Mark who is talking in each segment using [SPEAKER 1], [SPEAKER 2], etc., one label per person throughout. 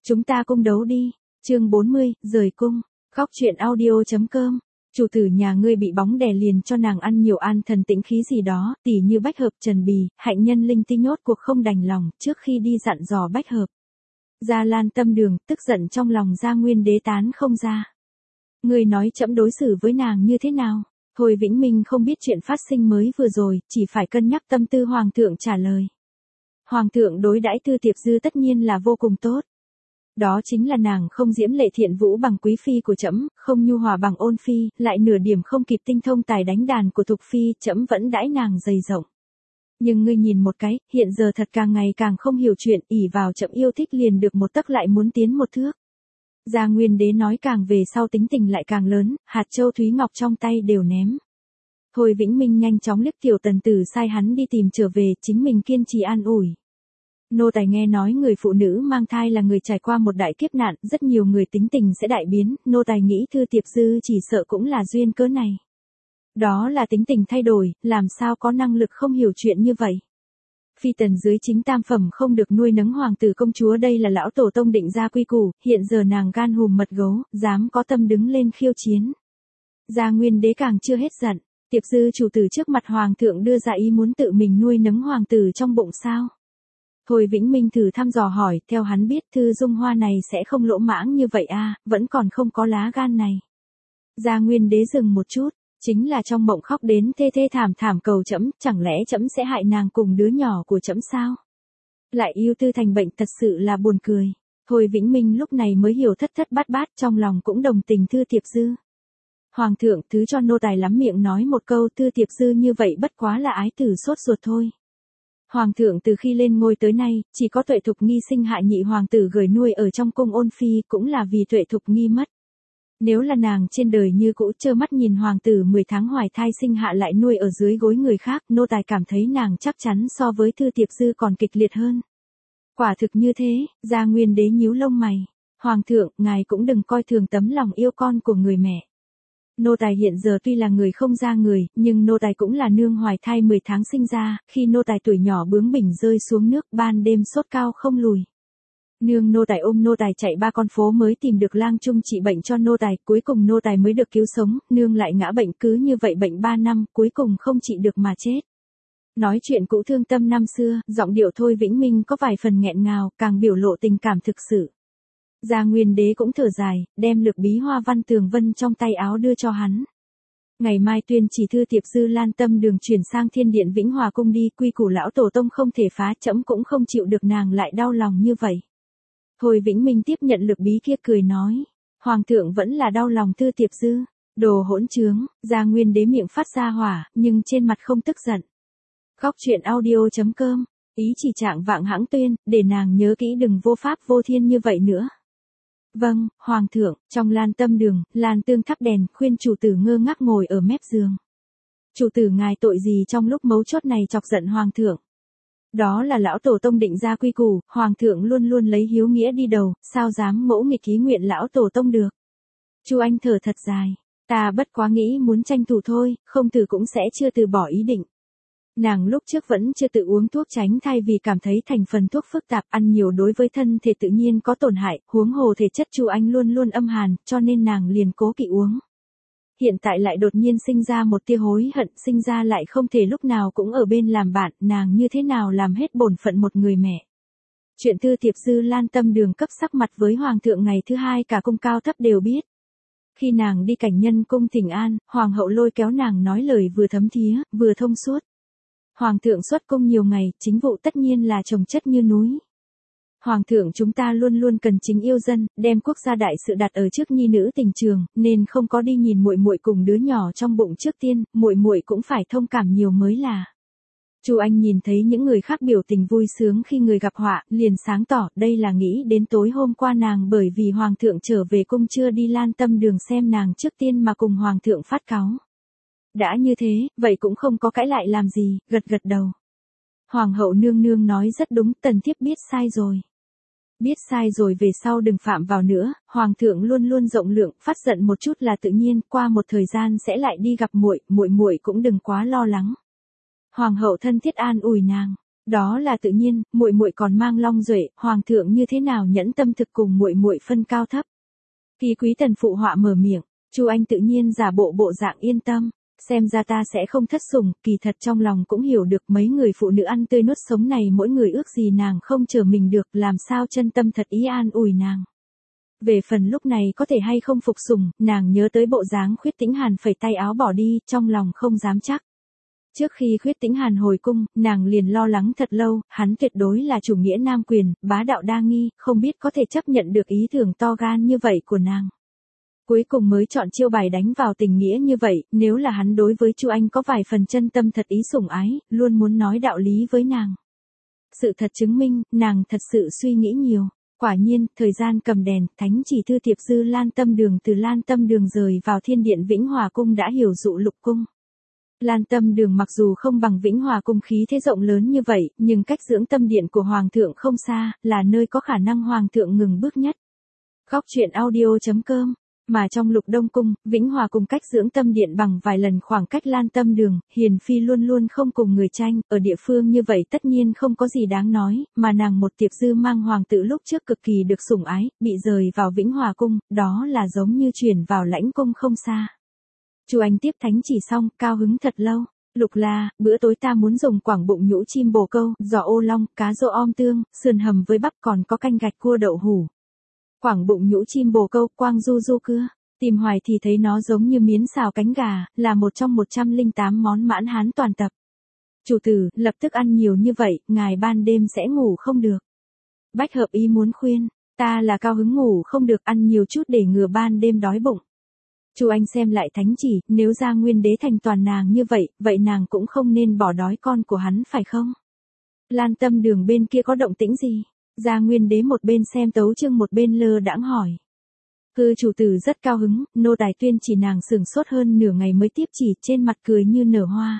[SPEAKER 1] Chúng ta cung đấu đi. Chương 40, rời cung. Góc truyện audio.com. Chủ tử nhà ngươi bị bóng đè liền cho nàng ăn nhiều an thần tĩnh khí gì đó, tỉ như bách hợp trần bì, hạnh nhân linh tinh nhốt cuộc không đành lòng, trước khi đi dặn dò bách hợp. Gia Lan tâm đường, tức giận trong lòng Gia Nguyên đế tán không ra. Ngươi nói trẫm đối xử với nàng như thế nào? Thôi Vĩnh Minh không biết chuyện phát sinh mới vừa rồi, chỉ phải cân nhắc tâm tư hoàng thượng trả lời. Hoàng thượng đối đãi Tư Tiệp Dư tất nhiên là vô cùng tốt. Đó chính là nàng không diễm lệ thiện vũ bằng quý phi của trẫm, không nhu hòa bằng ôn phi, lại nửa điểm không kịp tinh thông tài đánh đàn của Thục phi, trẫm vẫn đãi nàng dày rộng. Nhưng ngươi nhìn một cái, hiện giờ thật càng ngày càng không hiểu chuyện, ỷ vào trẫm yêu thích liền được một tấc lại muốn tiến một thước. Gia Nguyên đế nói càng về sau tính tình lại càng lớn, hạt châu thúy ngọc trong tay đều ném. Thôi Vĩnh Minh nhanh chóng liếc Tiểu Tần Tử sai hắn đi tìm trở về, chính mình kiên trì an ủi. Nô tài nghe nói người phụ nữ mang thai là người trải qua một đại kiếp nạn, rất nhiều người tính tình sẽ đại biến, nô tài nghĩ Thư Tiệp Dư chỉ sợ cũng là duyên cớ này. Đó là tính tình thay đổi, làm sao có năng lực không hiểu chuyện như vậy. Phi tần dưới chính tam phẩm không được nuôi nấng hoàng tử công chúa, đây là lão tổ tông định ra quy củ, hiện giờ nàng gan hùm mật gấu, dám có tâm đứng lên khiêu chiến. Gia Nguyên đế càng chưa hết giận, Tiệp Dư chủ tử trước mặt hoàng thượng đưa ra ý muốn tự mình nuôi nấng hoàng tử trong bụng sao. Thôi Vĩnh Minh thử thăm dò hỏi, theo hắn biết Thư Dung Hoa này sẽ không lỗ mãng như vậy à, vẫn còn không có lá gan này. Gia Nguyên đế dừng một chút, chính là trong mộng khóc đến thê thê thảm thảm cầu trẫm, chẳng lẽ trẫm sẽ hại nàng cùng đứa nhỏ của trẫm sao? Lại yêu tư thành bệnh, thật sự là buồn cười. Thôi Vĩnh Minh lúc này mới hiểu thất thất bát bát, trong lòng cũng đồng tình Thư Tiệp Dư. Hoàng thượng thứ cho nô tài lắm miệng nói một câu, Thư Tiệp Dư như vậy bất quá là ái tử sốt ruột thôi. Hoàng thượng từ khi lên ngôi tới nay, chỉ có Tuệ Thục Nghi sinh hại nhị hoàng tử gửi nuôi ở trong cung ôn phi, cũng là vì Tuệ Thục Nghi mất. Nếu là nàng trên đời như cũ trơ mắt nhìn hoàng tử 10 tháng hoài thai sinh hạ lại nuôi ở dưới gối người khác, nô tài cảm thấy nàng chắc chắn so với Thư Tiệp Dư còn kịch liệt hơn. Quả thực như thế, Gia Nguyên đế nhíu lông mày. Hoàng thượng, ngài cũng đừng coi thường tấm lòng yêu con của người mẹ. Nô tài hiện giờ tuy là người không ra người, nhưng nô tài cũng là nương hoài thai 10 tháng sinh ra, khi nô tài tuổi nhỏ bướng bỉnh rơi xuống nước, ban đêm sốt cao không lùi. Nô tài ôm nô tài chạy 3 con phố mới tìm được lang trung trị bệnh cho nô tài, cuối cùng nô tài mới được cứu sống, nương lại ngã bệnh, cứ như vậy bệnh 3 năm, cuối cùng không trị được mà chết. Nói chuyện cũ thương tâm năm xưa, giọng điệu Thôi Vĩnh Minh có vài phần nghẹn ngào, càng biểu lộ tình cảm thực sự. Gia Nguyên đế cũng thở dài, đem lược bí hoa văn tường vân trong tay áo đưa cho hắn. Ngày mai tuyên chỉ Thư Tiệp Dư Lan tâm đường chuyển sang Thiên Điện Vĩnh Hòa cung đi, quy củ lão tổ tông không thể phá, trẫm cũng không chịu được nàng lại đau lòng như vậy. Thôi Vĩnh Minh tiếp nhận lược bí kia cười nói, hoàng thượng vẫn là đau lòng Thư Tiệp Dư, đồ hỗn trướng. Gia Nguyên đế miệng phát ra hỏa, nhưng trên mặt không tức giận. Góc truyện audio.com, ý chỉ trạng vạng hãng tuyên, để nàng nhớ kỹ đừng vô pháp vô thiên như vậy nữa. Vâng, hoàng thượng. Trong Lan tâm đường, Lan Tương thắp đèn, khuyên chủ tử ngơ ngác ngồi ở mép giường. Chủ tử ngài tội gì trong lúc mấu chốt này chọc giận hoàng thượng? Đó là lão tổ tông định ra quy củ, hoàng thượng luôn luôn lấy hiếu nghĩa đi đầu, sao dám ngỗ nghịch ý nguyện lão tổ tông được? Chu Anh thở thật dài, ta bất quá nghĩ muốn tranh thủ thôi, không từ cũng sẽ chưa từ bỏ ý định. Nàng lúc trước vẫn chưa tự uống thuốc tránh thai vì cảm thấy thành phần thuốc phức tạp, ăn nhiều đối với thân thể tự nhiên có tổn hại, huống hồ thể chất Chu Anh luôn luôn âm hàn, cho nên nàng liền cố kỵ uống. Hiện tại lại đột nhiên sinh ra một tia hối hận, sinh ra lại không thể lúc nào cũng ở bên làm bạn, nàng như thế nào làm hết bổn phận một người mẹ. Chuyện Thư Tiệp Dư Lan tâm đường cấp sắc mặt với hoàng thượng ngày thứ hai cả cung cao thấp đều biết. Khi nàng đi cảnh nhân cung thỉnh an, hoàng hậu lôi kéo nàng nói lời vừa thấm thía, vừa thông suốt. Hoàng thượng xuất cung nhiều ngày, chính vụ tất nhiên là chồng chất như núi. Hoàng thượng chúng ta luôn luôn cần chính yêu dân, đem quốc gia đại sự đặt ở trước nhi nữ tình trường, nên không có đi nhìn muội muội cùng đứa nhỏ trong bụng trước tiên, muội muội cũng phải thông cảm nhiều mới là. Chu Anh nhìn thấy những người khác biểu tình vui sướng khi người gặp họa, liền sáng tỏ, đây là nghĩ đến tối hôm qua nàng bởi vì hoàng thượng trở về cung chưa đi Lan tâm đường xem nàng trước tiên mà cùng hoàng thượng phát cáu. Đã như thế, vậy cũng không có cãi lại làm gì, gật gật đầu. Hoàng hậu nương nương nói rất đúng, tần thiếp biết sai rồi. Biết sai rồi về sau đừng phạm vào nữa, hoàng thượng luôn luôn rộng lượng, phát giận một chút là tự nhiên, qua một thời gian sẽ lại đi gặp muội, muội cũng đừng quá lo lắng. Hoàng hậu thân thiết an ủi nàng. Đó là tự nhiên, muội muội còn mang long duệ, hoàng thượng như thế nào nhẫn tâm thực cùng muội muội phân cao thấp. Kỳ Quý Tần phụ họa mở miệng, Chu Anh tự nhiên giả bộ dạng yên tâm, xem ra ta sẽ không thất sủng, kỳ thật trong lòng cũng hiểu được mấy người phụ nữ ăn tươi nuốt sống này mỗi người ước gì nàng không chờ mình được, làm sao chân tâm thật ý an ủi nàng. Về phần lúc này có thể hay không phục sủng, nàng nhớ tới bộ dáng Khuyết Tĩnh Hàn phẩy tay áo bỏ đi, trong lòng không dám chắc. Trước khi Khuyết Tĩnh Hàn hồi cung, nàng liền lo lắng thật lâu, hắn tuyệt đối là chủ nghĩa nam quyền, bá đạo đa nghi, không biết có thể chấp nhận được ý tưởng to gan như vậy của nàng. Cuối cùng mới chọn chiêu bài đánh vào tình nghĩa như vậy, nếu là hắn đối với Chu Anh có vài phần chân tâm thật ý sủng ái, luôn muốn nói đạo lý với nàng. Sự thật chứng minh, nàng thật sự suy nghĩ nhiều. Quả nhiên, thời gian cầm đèn, thánh chỉ thư thiệp dư Lan Tâm Đường từ Lan Tâm Đường rời vào Thiên Điện Vĩnh Hòa Cung đã hiểu dụ Lục Cung. Lan Tâm Đường mặc dù không bằng Vĩnh Hòa Cung khí thế rộng lớn như vậy, nhưng cách dưỡng tâm điện của Hoàng thượng không xa, là nơi có khả năng Hoàng thượng ngừng bước nhất. Góc truyện audio.com. Mà trong Lục Đông Cung, Vĩnh Hòa Cung cách dưỡng tâm điện bằng vài lần khoảng cách Lan Tâm Đường, Hiền Phi luôn luôn không cùng người tranh, ở địa phương như vậy tất nhiên không có gì đáng nói, mà nàng một tiệp dư mang hoàng tử lúc trước cực kỳ được sủng ái, bị rời vào Vĩnh Hòa Cung, đó là giống như chuyển vào lãnh cung không xa. Chu Anh tiếp thánh chỉ xong, cao hứng thật lâu. Lục La, bữa tối ta muốn dùng quảng bụng nhũ chim bồ câu, giò ô long, cá rô om tương, sườn hầm với bắp còn có canh gạch cua đậu hủ. Quảng bụng nhũ chim bồ câu, quang du du cưa. Tìm hoài thì thấy nó giống như miến xào cánh gà, là một trong 108 món mãn hán toàn tập. Chủ tử, lập tức ăn nhiều như vậy, ngài ban đêm sẽ ngủ không được. Bách Hợp ý muốn khuyên, ta là cao hứng ngủ không được, ăn nhiều chút để ngừa ban đêm đói bụng. Chu Anh xem lại thánh chỉ, nếu Gia Nguyên Đế thành toàn nàng như vậy, vậy nàng cũng không nên bỏ đói con của hắn phải không? Lan Tâm Đường bên kia có động tĩnh gì? Gia Nguyên Đế một bên xem tấu chương một bên lơ đãng hỏi. Chủ tử rất cao hứng, nô tài tuyên chỉ nàng sửng sốt hơn nửa ngày mới tiếp chỉ, trên mặt cười như nở hoa.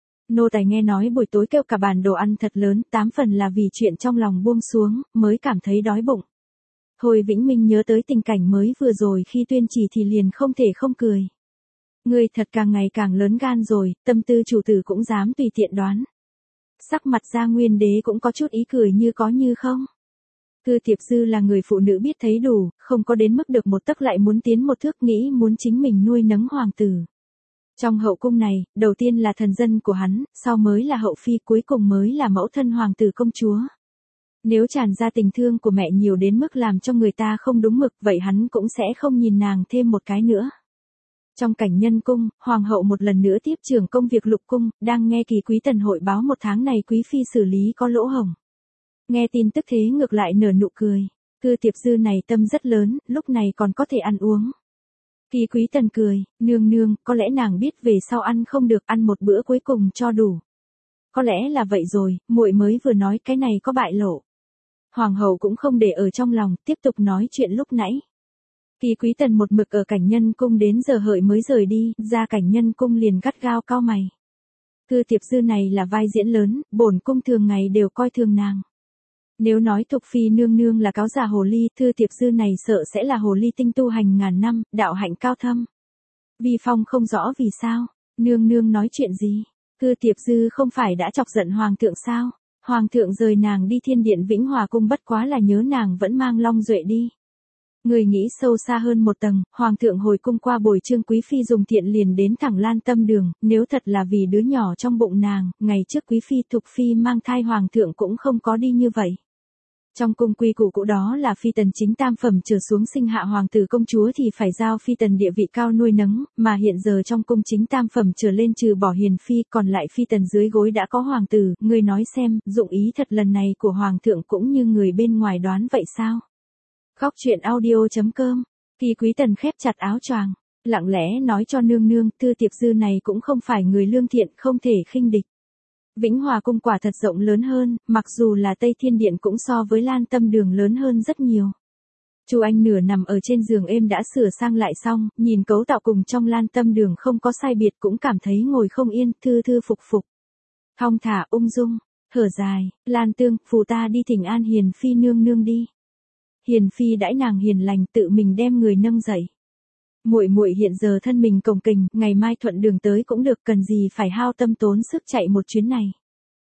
[SPEAKER 1] Nô tài nghe nói buổi tối kêu cả bàn đồ ăn thật lớn, 8 phần là vì chuyện trong lòng buông xuống, mới cảm thấy đói bụng. Hồi Vĩnh Minh nhớ tới tình cảnh mới vừa rồi khi tuyên chỉ thì liền không thể không cười. Ngươi thật càng ngày càng lớn gan rồi, tâm tư chủ tử cũng dám tùy tiện đoán. Sắc mặt Gia Nguyên Đế cũng có chút ý cười như có như không. Thư Tiệp Dư là người phụ nữ biết thấy đủ, không có đến mức được một tấc lại muốn tiến một thước, nghĩ muốn chính mình nuôi nấng hoàng tử. Trong hậu cung này, đầu tiên là thần dân của hắn, sau mới là hậu phi, cuối cùng mới là mẫu thân hoàng tử công chúa. Nếu tràn ra tình thương của mẹ nhiều đến mức làm cho người ta không đúng mực, vậy hắn cũng sẽ không nhìn nàng thêm một cái nữa. Trong cảnh nhân cung, hoàng hậu một lần nữa tiếp trưởng công việc Lục Cung, đang nghe Kỳ Quý Tần hội báo một tháng này quý phi xử lý có lỗ hổng. Nghe tin tức thế ngược lại nở nụ cười. Thư Tiệp Dư này tâm rất lớn, lúc này còn có thể ăn uống. Kỳ Quý Tần cười, nương nương, có lẽ nàng biết về sau ăn không được, ăn một bữa cuối cùng cho đủ. Có lẽ là vậy rồi, muội mới vừa nói cái này có bại lộ. Hoàng hậu cũng không để ở trong lòng, tiếp tục nói chuyện lúc nãy. Kỳ Quý Tần một mực ở cảnh nhân cung đến giờ hợi mới rời đi, ra cảnh nhân cung liền gắt gao cau mày. Thư Tiệp Dư này là vai diễn lớn, bổn cung thường ngày đều coi thường nàng. Nếu nói Thục Phi nương nương là cáo già hồ ly, Thư Tiệp Dư này sợ sẽ là hồ ly tinh tu hành ngàn năm, đạo hạnh cao thâm. Vi Phong không rõ vì sao, nương nương nói chuyện gì, Thư Tiệp Dư không phải đã chọc giận hoàng thượng sao, hoàng thượng rời nàng đi Thiên Điện Vĩnh Hòa Cung bất quá là nhớ nàng vẫn mang long duệ đi. Người nghĩ sâu xa hơn một tầng, hoàng thượng hồi cung qua bồi trương quý phi dùng thiện liền đến thẳng Lan Tâm Đường, nếu thật là vì đứa nhỏ trong bụng nàng, ngày trước quý phi Thục Phi mang thai hoàng thượng cũng không có đi như vậy. Trong cung quy củ cũ đó là phi tần chính tam phẩm trở xuống sinh hạ hoàng tử công chúa thì phải giao phi tần địa vị cao nuôi nấng, mà hiện giờ trong cung chính tam phẩm trở lên trừ bỏ hiền phi, còn lại phi tần dưới gối đã có hoàng tử, ngươi nói xem, dụng ý thật lần này của hoàng thượng cũng như người bên ngoài đoán vậy sao? Góc truyện audio.com. Kỳ Quý Tần khép chặt áo choàng, lặng lẽ nói cho nương nương, Thư Tiệp Dư này cũng không phải người lương thiện, không thể khinh địch. Vĩnh Hòa Cung quả thật rộng lớn hơn, mặc dù là Tây Thiên Điện cũng so với Lan Tâm Đường lớn hơn rất nhiều. Chu Anh nửa nằm ở trên giường êm đã sửa sang lại xong, nhìn cấu tạo cùng trong Lan Tâm Đường không có sai biệt cũng cảm thấy ngồi không yên, thư thư phục phục. Thong thả ung dung, thở dài, Lan Tương, phù ta đi thỉnh an Hiền Phi nương nương đi. Hiền Phi đãi nàng hiền lành tự mình đem người nâng dậy. Muội muội hiện giờ thân mình cồng kềnh, ngày mai thuận đường tới cũng được, cần gì phải hao tâm tốn sức chạy một chuyến này.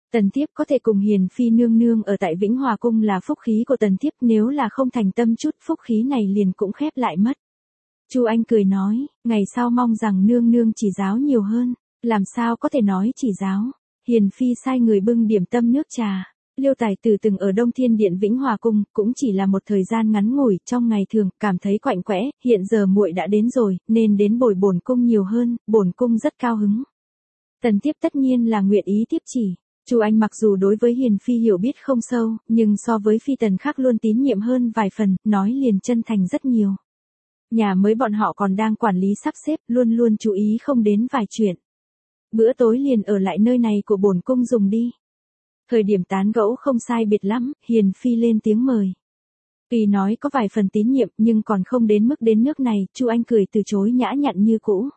[SPEAKER 1] Tần Thiếp có thể cùng Hiền Phi nương nương ở tại Vĩnh Hòa Cung là phúc khí của Tần Thiếp, nếu là không thành tâm chút phúc khí này liền cũng khép lại mất. Chu Anh cười nói, ngày sau mong rằng nương nương chỉ giáo nhiều hơn, làm sao có thể nói chỉ giáo. Hiền Phi sai người bưng điểm tâm nước trà. Liêu Tài Tử từng ở Đông Thiên Điện Vĩnh Hòa Cung, cũng chỉ là một thời gian ngắn ngủi, trong ngày thường, cảm thấy quạnh quẽ, hiện giờ muội đã đến rồi, nên đến bồi bổn cung nhiều hơn, bổn cung rất cao hứng. Tần Thiếp tất nhiên là nguyện ý tiếp chỉ. Chu Anh mặc dù đối với Hiền Phi hiểu biết không sâu, nhưng so với Phi Tần khác luôn tín nhiệm hơn vài phần, nói liền chân thành rất nhiều. Nhà mới bọn họ còn đang quản lý sắp xếp, luôn luôn chú ý không đến vài chuyện. Bữa tối liền ở lại nơi này của bổn cung dùng đi. Thời điểm tán gẫu không sai biệt lắm, Hiền Phi lên tiếng mời. Tuy nói có vài phần tín nhiệm nhưng còn không đến mức đến nước này, Chu Anh cười từ chối nhã nhặn như cũ.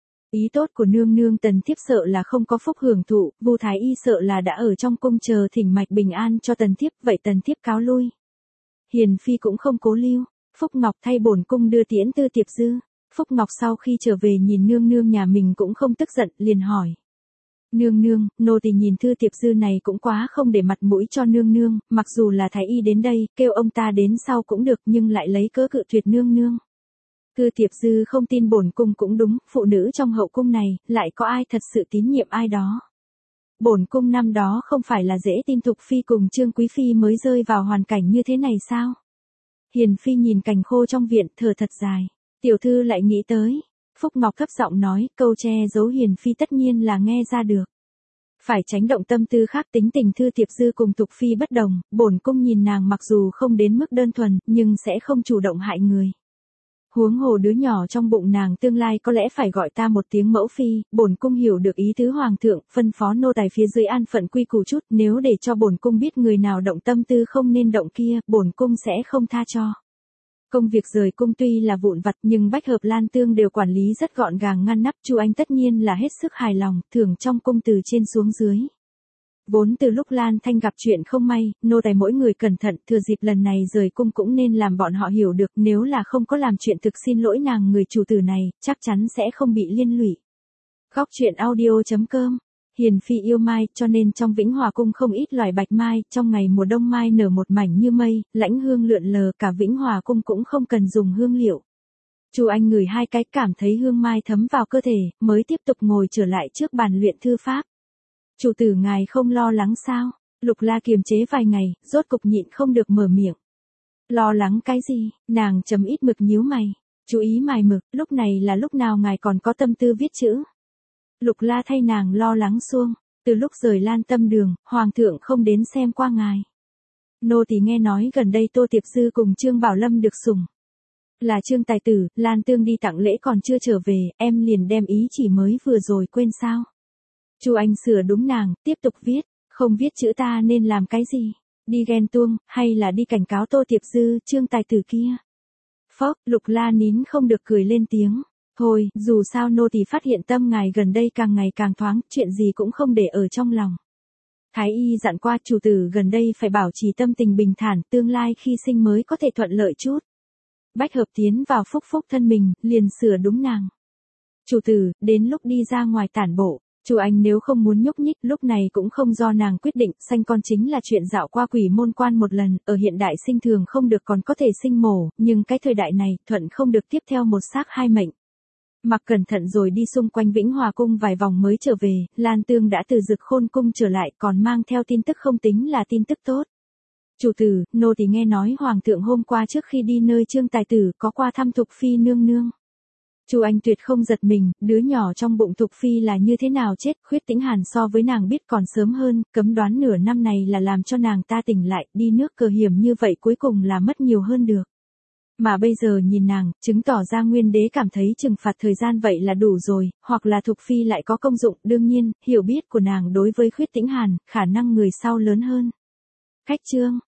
[SPEAKER 1] Ý tốt của nương nương Tần Thiếp sợ là không có phúc hưởng thụ, Vu Thái Y sợ là đã ở trong cung chờ thỉnh mạch bình an cho Tần Thiếp, vậy Tần Thiếp cáo lui. Hiền Phi cũng không cố lưu, Phúc Ngọc thay bổn cung đưa tiễn Tư Tiệp Dư. Phúc Ngọc sau khi trở về nhìn nương nương nhà mình cũng không tức giận, liền hỏi. Nương nương, nô tỳ nhìn Thư Tiệp Dư này cũng quá không để mặt mũi cho nương nương, mặc dù là thái y đến đây, kêu ông ta đến sau cũng được nhưng lại lấy cớ cự tuyệt nương nương. Thư Tiệp Dư không tin bổn cung cũng đúng, phụ nữ trong hậu cung này, lại có ai thật sự tín nhiệm ai đó. Bổn cung năm đó không phải là dễ tin Thục Phi cùng Trương Quý Phi mới rơi vào hoàn cảnh như thế này sao? Hiền Phi nhìn cành khô trong viện thở thật dài, tiểu thư lại nghĩ tới. Phúc Ngọc thấp giọng nói, câu che giấu Hiền Phi tất nhiên là nghe ra được. Phải tránh động tâm tư khác, tính tình Thư Tiệp Dư cùng Thục Phi bất đồng, bổn cung nhìn nàng mặc dù không đến mức đơn thuần, nhưng sẽ không chủ động hại người. Huống hồ đứa nhỏ trong bụng nàng tương lai có lẽ phải gọi ta một tiếng mẫu phi, bổn cung hiểu được ý tứ hoàng thượng, phân phó nô tài phía dưới an phận quy củ chút, nếu để cho bổn cung biết người nào động tâm tư không nên động kia, bổn cung sẽ không tha cho. Công việc rời cung tuy là vụn vặt nhưng Bách Hợp Lan Tương đều quản lý rất gọn gàng ngăn nắp, Chu Anh tất nhiên là hết sức hài lòng, thưởng trong cung từ trên xuống dưới. Vốn từ lúc Lan Thanh gặp chuyện không may, nô tài mỗi người cẩn thận, thừa dịp lần này rời cung cũng nên làm bọn họ hiểu được, nếu là không có làm chuyện thực xin lỗi nàng người chủ tử này, chắc chắn sẽ không bị liên lụy. Góc truyện audio.com. Hiền Phi yêu mai, cho nên trong Vĩnh Hòa Cung không ít loài bạch mai, trong ngày mùa đông mai nở một mảnh như mây, lãnh hương lượn lờ, cả Vĩnh Hòa Cung cũng không cần dùng hương liệu. Chu Anh ngửi hai cái cảm thấy hương mai thấm vào cơ thể, mới tiếp tục ngồi trở lại trước bàn luyện thư pháp. Chủ tử ngài không lo lắng sao? Lục La kiềm chế vài ngày, rốt cục nhịn không được mở miệng. Lo lắng cái gì? Nàng chấm ít mực nhíu mày. Chú ý mài mực, lúc này là lúc nào ngài còn có tâm tư viết chữ? Lục La thay nàng lo lắng xuông, từ lúc rời Lan Tâm Đường, Hoàng thượng không đến xem qua ngài. Nô tỳ nghe nói gần đây Tô Tiệp Dư cùng Trương Bảo Lâm được sủng. Là Trương Tài Tử, Lan Tương đi tặng lễ còn chưa trở về, em liền đem ý chỉ mới vừa rồi quên sao. Chu Anh sửa đúng nàng, tiếp tục viết, không viết chữ ta nên làm cái gì? Đi ghen tuông, hay là đi cảnh cáo Tô Tiệp Dư, Trương Tài Tử kia? Phốc, Lục La nín không được cười lên tiếng. Thôi, dù sao nô tỳ phát hiện tâm ngài gần đây càng ngày càng thoáng, chuyện gì cũng không để ở trong lòng. Thái y dặn qua chủ tử gần đây phải bảo trì tâm tình bình thản, tương lai khi sinh mới có thể thuận lợi chút. Bách Hợp tiến vào phúc phúc thân mình, liền sửa đúng nàng. Chủ tử, đến lúc đi ra ngoài tản bộ. Chu Anh nếu không muốn nhúc nhích, lúc này cũng không do nàng quyết định, sanh con chính là chuyện dạo qua quỷ môn quan một lần, ở hiện đại sinh thường không được còn có thể sinh mổ, nhưng cái thời đại này, thuận không được tiếp theo một xác hai mệnh. Mặc cẩn thận rồi đi xung quanh Vĩnh Hòa Cung vài vòng mới trở về, Lan Tương đã từ Dực Khôn Cung trở lại, còn mang theo tin tức không tính là tin tức tốt. Chủ tử, nô tỳ nghe nói Hoàng thượng hôm qua trước khi đi nơi Trương Tài Tử có qua thăm Thục Phi nương nương. Chu Anh tuyệt không giật mình, đứa nhỏ trong bụng Thục Phi là như thế nào chết, Khuyết Tĩnh Hàn so với nàng biết còn sớm hơn, cấm đoán nửa năm này là làm cho nàng ta tỉnh lại, đi nước cờ hiểm như vậy cuối cùng là mất nhiều hơn được. Mà bây giờ nhìn nàng, chứng tỏ ra Nguyên Đế cảm thấy trừng phạt thời gian vậy là đủ rồi, hoặc là Thục Phi lại có công dụng, đương nhiên, hiểu biết của nàng đối với Khuyết Tĩnh Hàn, khả năng người sau lớn hơn. Khách chương.